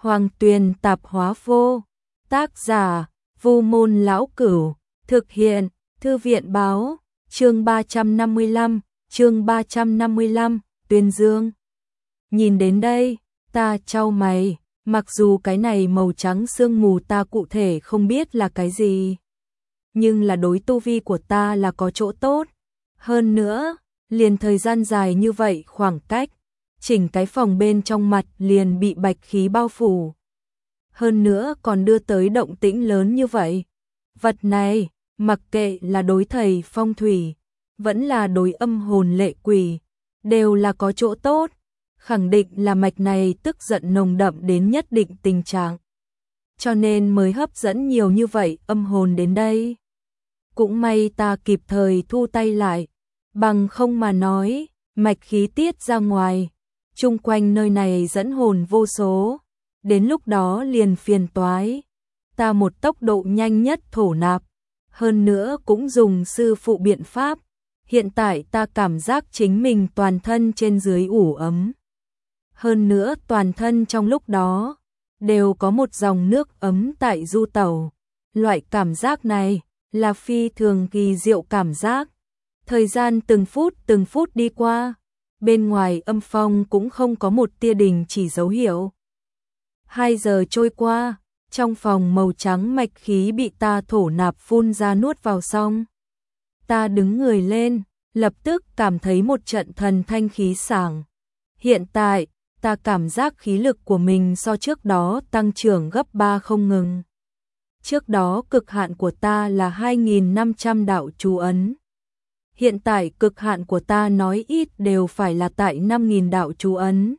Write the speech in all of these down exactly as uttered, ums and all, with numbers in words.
Hoàng Tuyền Tạp Hóa Vô. Tác giả: Vu Môn Lão Cửu. Thực hiện: Thư viện báo. Chương ba trăm năm mươi lăm, chương ba trăm năm mươi lăm, Tuyên Dương. Nhìn đến đây, ta chau mày, mặc dù cái này màu trắng sương mù ta cụ thể không biết là cái gì, nhưng là đối tu vi của ta là có chỗ tốt. Hơn nữa, liền thời gian dài như vậy khoảng cách, chỉnh cái phòng bên trong mặt liền bị bạch khí bao phủ. Hơn nữa còn đưa tới động tĩnh lớn như vậy. Vật này, mặc kệ là đối thầy phong thủy, vẫn là đối âm hồn lệ quỷ, đều là có chỗ tốt. Khẳng định là mạch này tức giận nồng đậm đến nhất định tình trạng, cho nên mới hấp dẫn nhiều như vậy âm hồn đến đây. Cũng may ta kịp thời thu tay lại, bằng không mà nói, mạch khí tiết ra ngoài, chung quanh nơi này dẫn hồn vô số, đến lúc đó liền phiền toái. Ta một tốc độ nhanh nhất thổ nạp, hơn nữa cũng dùng sư phụ biện pháp, hiện tại ta cảm giác chính mình toàn thân trên dưới ủ ấm. Hơn nữa toàn thân trong lúc đó, đều có một dòng nước ấm tại du tẩu. Loại cảm giác này, là phi thường kỳ diệu cảm giác. Thời gian từng phút từng phút đi qua, bên ngoài âm phong cũng không có một tia đình chỉ dấu hiệu. Hai giờ trôi qua, trong phòng màu trắng mạch khí bị ta thổ nạp phun ra nuốt vào xong. Ta đứng người lên, lập tức cảm thấy một trận thần thanh khí sảng. Hiện tại, ta cảm giác khí lực của mình so trước đó tăng trưởng gấp ba không ngừng. Trước đó cực hạn của ta là hai nghìn năm trăm đạo chú ấn. Hiện tại cực hạn của ta nói ít đều phải là tại năm nghìn đạo chú ấn.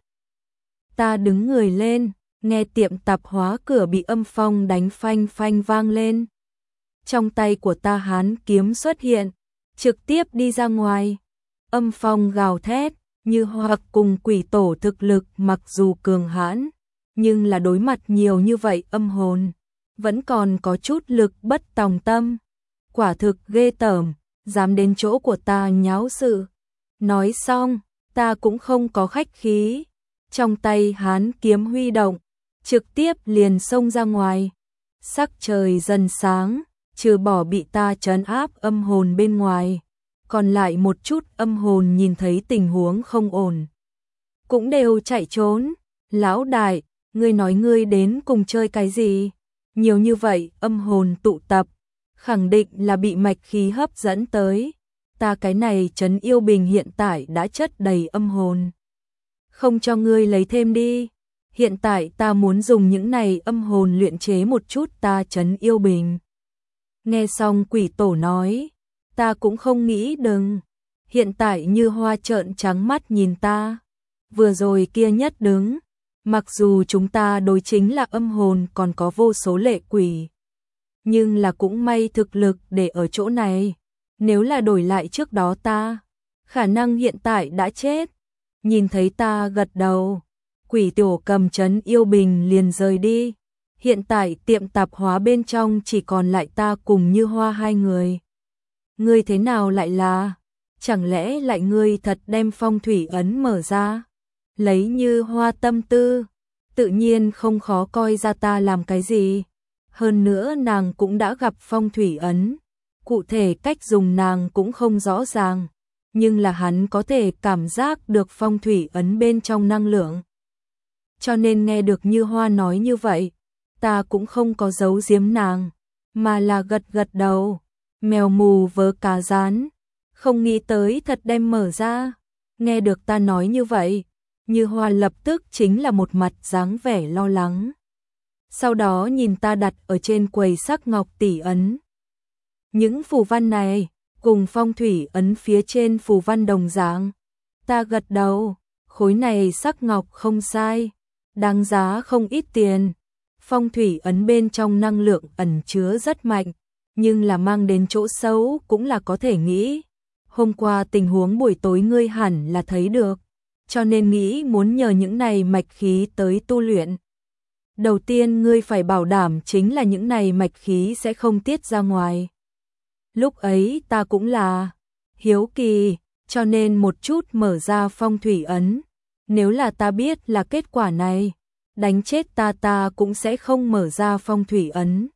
Ta đứng người lên, nghe tiệm tạp hóa cửa bị âm phong đánh phanh phanh vang lên. Trong tay của ta hán kiếm xuất hiện, trực tiếp đi ra ngoài. Âm phong gào thét, như hoặc cùng quỷ tổ thực lực mặc dù cường hãn, nhưng là đối mặt nhiều như vậy âm hồn, vẫn còn có chút lực bất tòng tâm. Quả thực ghê tởm, dám đến chỗ của ta nháo sự. Nói xong, ta cũng không có khách khí. Trong tay hán kiếm huy động, trực tiếp liền xông ra ngoài. Sắc trời dần sáng, trừ bỏ bị ta trấn áp âm hồn bên ngoài, còn lại một chút âm hồn nhìn thấy tình huống không ổn, cũng đều chạy trốn. Lão đại, ngươi nói ngươi đến cùng chơi cái gì? Nhiều như vậy âm hồn tụ tập, khẳng định là bị mạch khí hấp dẫn tới. Ta cái này trấn yêu bình hiện tại đã chất đầy âm hồn. Không cho ngươi lấy thêm đi. Hiện tại ta muốn dùng những này âm hồn luyện chế một chút ta trấn yêu bình. Nghe xong quỷ tổ nói, ta cũng không nghĩ đừng. Hiện tại Như Hoa trợn trắng mắt nhìn ta. Vừa rồi kia nhất đứng, mặc dù chúng ta đối chính là âm hồn còn có vô số lệ quỷ, nhưng là cũng may thực lực để ở chỗ này. Nếu là đổi lại trước đó ta, khả năng hiện tại đã chết. Nhìn thấy ta gật đầu, quỷ tiểu cầm trấn yêu bình liền rời đi. Hiện tại tiệm tạp hóa bên trong chỉ còn lại ta cùng Như Hoa hai người. Ngươi thế nào lại là? Chẳng lẽ lại ngươi thật đem phong thủy ấn mở ra? Lấy Như Hoa tâm tư, tự nhiên không khó coi ra ta làm cái gì. Hơn nữa nàng cũng đã gặp phong thủy ấn, cụ thể cách dùng nàng cũng không rõ ràng, nhưng là hắn có thể cảm giác được phong thủy ấn bên trong năng lượng. Cho nên nghe được Như Hoa nói như vậy, ta cũng không có giấu giếm nàng, mà là gật gật đầu. Mèo mù vớ cá rán, không nghĩ tới thật đem mở ra. Nghe được ta nói như vậy, Như Hoa lập tức chính là một mặt dáng vẻ lo lắng. Sau đó nhìn ta đặt ở trên quầy sắc ngọc tỷ ấn. Những phù văn này, cùng phong thủy ấn phía trên phù văn đồng dạng. Ta gật đầu, khối này sắc ngọc không sai, đáng giá không ít tiền. Phong thủy ấn bên trong năng lượng ẩn chứa rất mạnh, nhưng là mang đến chỗ xấu cũng là có thể nghĩ. Hôm qua tình huống buổi tối ngươi hẳn là thấy được, cho nên nghĩ muốn nhờ những này mạch khí tới tu luyện. Đầu tiên ngươi phải bảo đảm chính là những này mạch khí sẽ không tiết ra ngoài. Lúc ấy ta cũng là hiếu kỳ, cho nên một chút mở ra phong thủy ấn. Nếu là ta biết là kết quả này, đánh chết ta ta cũng sẽ không mở ra phong thủy ấn.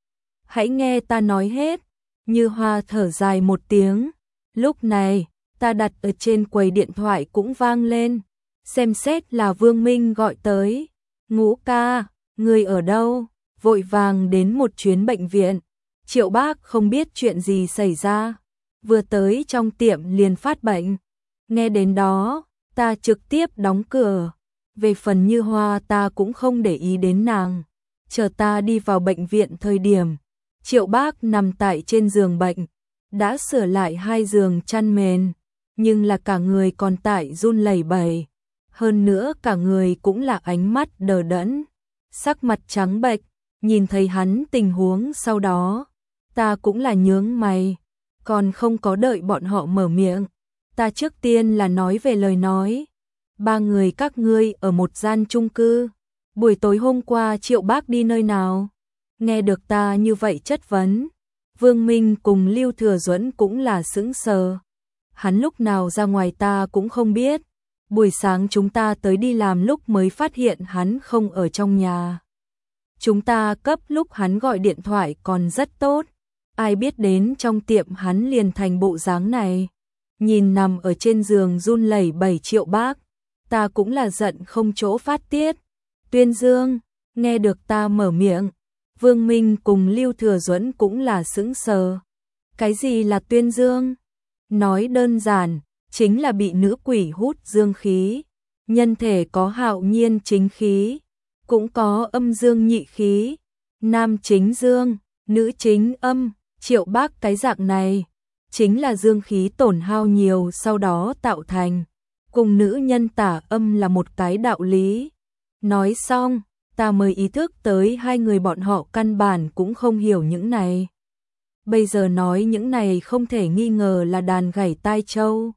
Hãy nghe ta nói hết. Như Hoa thở dài một tiếng. Lúc này, ta đặt ở trên quầy điện thoại cũng vang lên. Xem xét là Vương Minh gọi tới. Ngũ ca, người ở đâu? Vội vàng đến một chuyến bệnh viện. Triệu Bác không biết chuyện gì xảy ra. Vừa tới trong tiệm liền phát bệnh. Nghe đến đó, ta trực tiếp đóng cửa. Về phần Như Hoa ta cũng không để ý đến nàng. Chờ ta đi vào bệnh viện thời điểm, Triệu Bác nằm tại trên giường bệnh, đã sửa lại hai giường chăn mền, nhưng là cả người còn tại run lẩy bẩy. Hơn nữa cả người cũng là ánh mắt đờ đẫn, sắc mặt trắng bệch. Nhìn thấy hắn tình huống sau đó, ta cũng là nhướng mày, còn không có đợi bọn họ mở miệng. Ta trước tiên là nói về lời nói. Ba người các ngươi ở một gian chung cư. Buổi tối hôm qua Triệu Bác đi nơi nào? Nghe được ta như vậy chất vấn, Vương Minh cùng Lưu Thừa Duẫn cũng là sững sờ. Hắn lúc nào ra ngoài ta cũng không biết. Buổi sáng chúng ta tới đi làm lúc mới phát hiện hắn không ở trong nhà. Chúng ta cấp lúc hắn gọi điện thoại còn rất tốt. Ai biết đến trong tiệm hắn liền thành bộ dáng này. Nhìn nằm ở trên giường run lẩy bẩy Triệu Bác, ta cũng là giận không chỗ phát tiết. Tuyên Dương, nghe được ta mở miệng, Vương Minh cùng Lưu Thừa Duẫn cũng là sững sờ. Cái gì là Tuyên Dương? Nói đơn giản, chính là bị nữ quỷ hút dương khí. Nhân thể có hạo nhiên chính khí, cũng có âm dương nhị khí. Nam chính dương, nữ chính âm. Triệu Bác cái dạng này chính là dương khí tổn hao nhiều sau đó tạo thành. Cùng nữ nhân tả âm là một cái đạo lý. Nói xong, ta mới ý thức tới hai người bọn họ căn bản cũng không hiểu những này. Bây giờ nói những này không thể nghi ngờ là đàn gảy tai châu.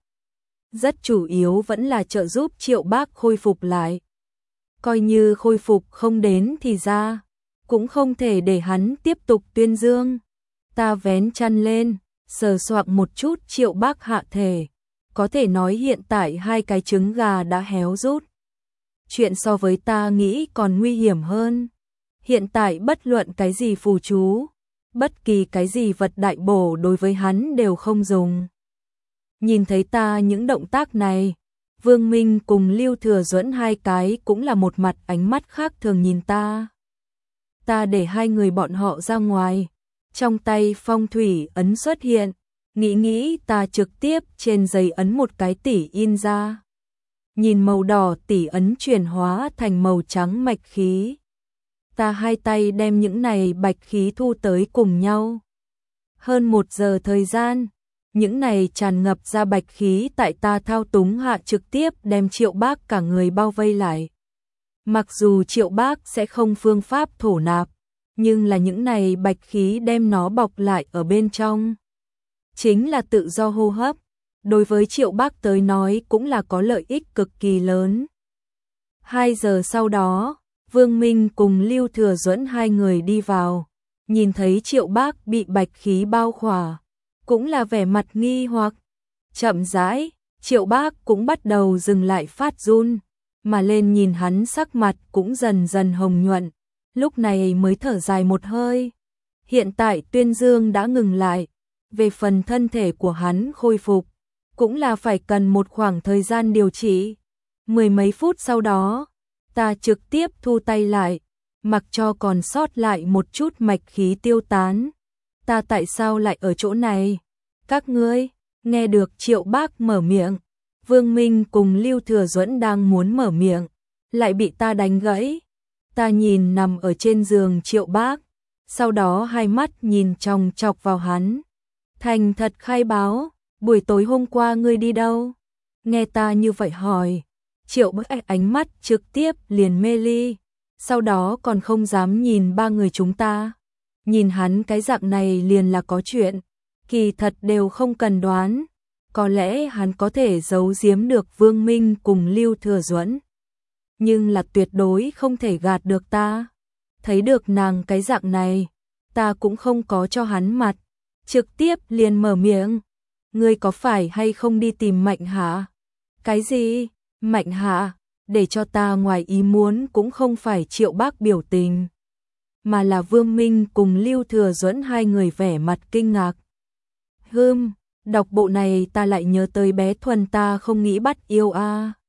Rất chủ yếu vẫn là trợ giúp Triệu Bác khôi phục lại. Coi như khôi phục không đến thì ra, cũng không thể để hắn tiếp tục tuyên dương. Ta vén chăn lên, sờ soạng một chút Triệu Bác hạ thể. Có thể nói hiện tại hai cái trứng gà đã héo rút. Chuyện so với ta nghĩ còn nguy hiểm hơn. Hiện tại bất luận cái gì phù chú, bất kỳ cái gì vật đại bổ đối với hắn đều không dùng. Nhìn thấy ta những động tác này, Vương Minh cùng Lưu Thừa Duẫn hai cái cũng là một mặt ánh mắt khác thường nhìn ta. Ta để hai người bọn họ ra ngoài, trong tay phong thủy ấn xuất hiện, nghĩ nghĩ ta trực tiếp trên giấy ấn một cái tỷ in ra. Nhìn màu đỏ tỷ ấn chuyển hóa thành màu trắng mạch khí. Ta hai tay đem những này bạch khí thu tới cùng nhau. Hơn một giờ thời gian, những này tràn ngập ra bạch khí tại ta thao túng hạ trực tiếp đem Triệu Bác cả người bao vây lại. Mặc dù Triệu Bác sẽ không phương pháp thổ nạp, nhưng là những này bạch khí đem nó bọc lại ở bên trong. Chính là tự do hô hấp. Đối với Triệu Bác tới nói cũng là có lợi ích cực kỳ lớn. Hai giờ sau đó, Vương Minh cùng Lưu Thừa Duẫn hai người đi vào, nhìn thấy Triệu Bác bị bạch khí bao khỏa, cũng là vẻ mặt nghi hoặc. Chậm rãi, Triệu Bác cũng bắt đầu dừng lại phát run, mà lên nhìn hắn sắc mặt cũng dần dần hồng nhuận, lúc này mới thở dài một hơi. Hiện tại Tuyên Dương đã ngừng lại, về phần thân thể của hắn khôi phục, cũng là phải cần một khoảng thời gian điều trị. Mười mấy phút sau đó, ta trực tiếp thu tay lại, mặc cho còn sót lại một chút mạch khí tiêu tán. Ta tại sao lại ở chỗ này? Các ngươi, nghe được Triệu Bác mở miệng, Vương Minh cùng Lưu Thừa Duẫn đang muốn mở miệng, lại bị ta đánh gãy. Ta nhìn nằm ở trên giường Triệu Bác, sau đó hai mắt nhìn chòng chọc vào hắn. Thành thật khai báo, buổi tối hôm qua ngươi đi đâu? Nghe ta như vậy hỏi, Triệu Bác ánh mắt trực tiếp liền mê ly, sau đó còn không dám nhìn ba người chúng ta. Nhìn hắn cái dạng này liền là có chuyện, kỳ thật đều không cần đoán. Có lẽ hắn có thể giấu giếm được Vương Minh cùng Lưu Thừa Duẫn, nhưng là tuyệt đối không thể gạt được ta. Thấy được nàng cái dạng này, ta cũng không có cho hắn mặt, trực tiếp liền mở miệng. Ngươi có phải hay không đi tìm Mạnh Hạ? Cái gì? Mạnh Hạ? để cho ta ngoài ý muốn cũng không phải Triệu Bác biểu tình, mà là Vương Minh cùng Lưu Thừa Duẫn hai người vẻ mặt kinh ngạc. Hừm, đọc bộ này ta lại nhớ tới bé Thuần ta không nghĩ bắt yêu a.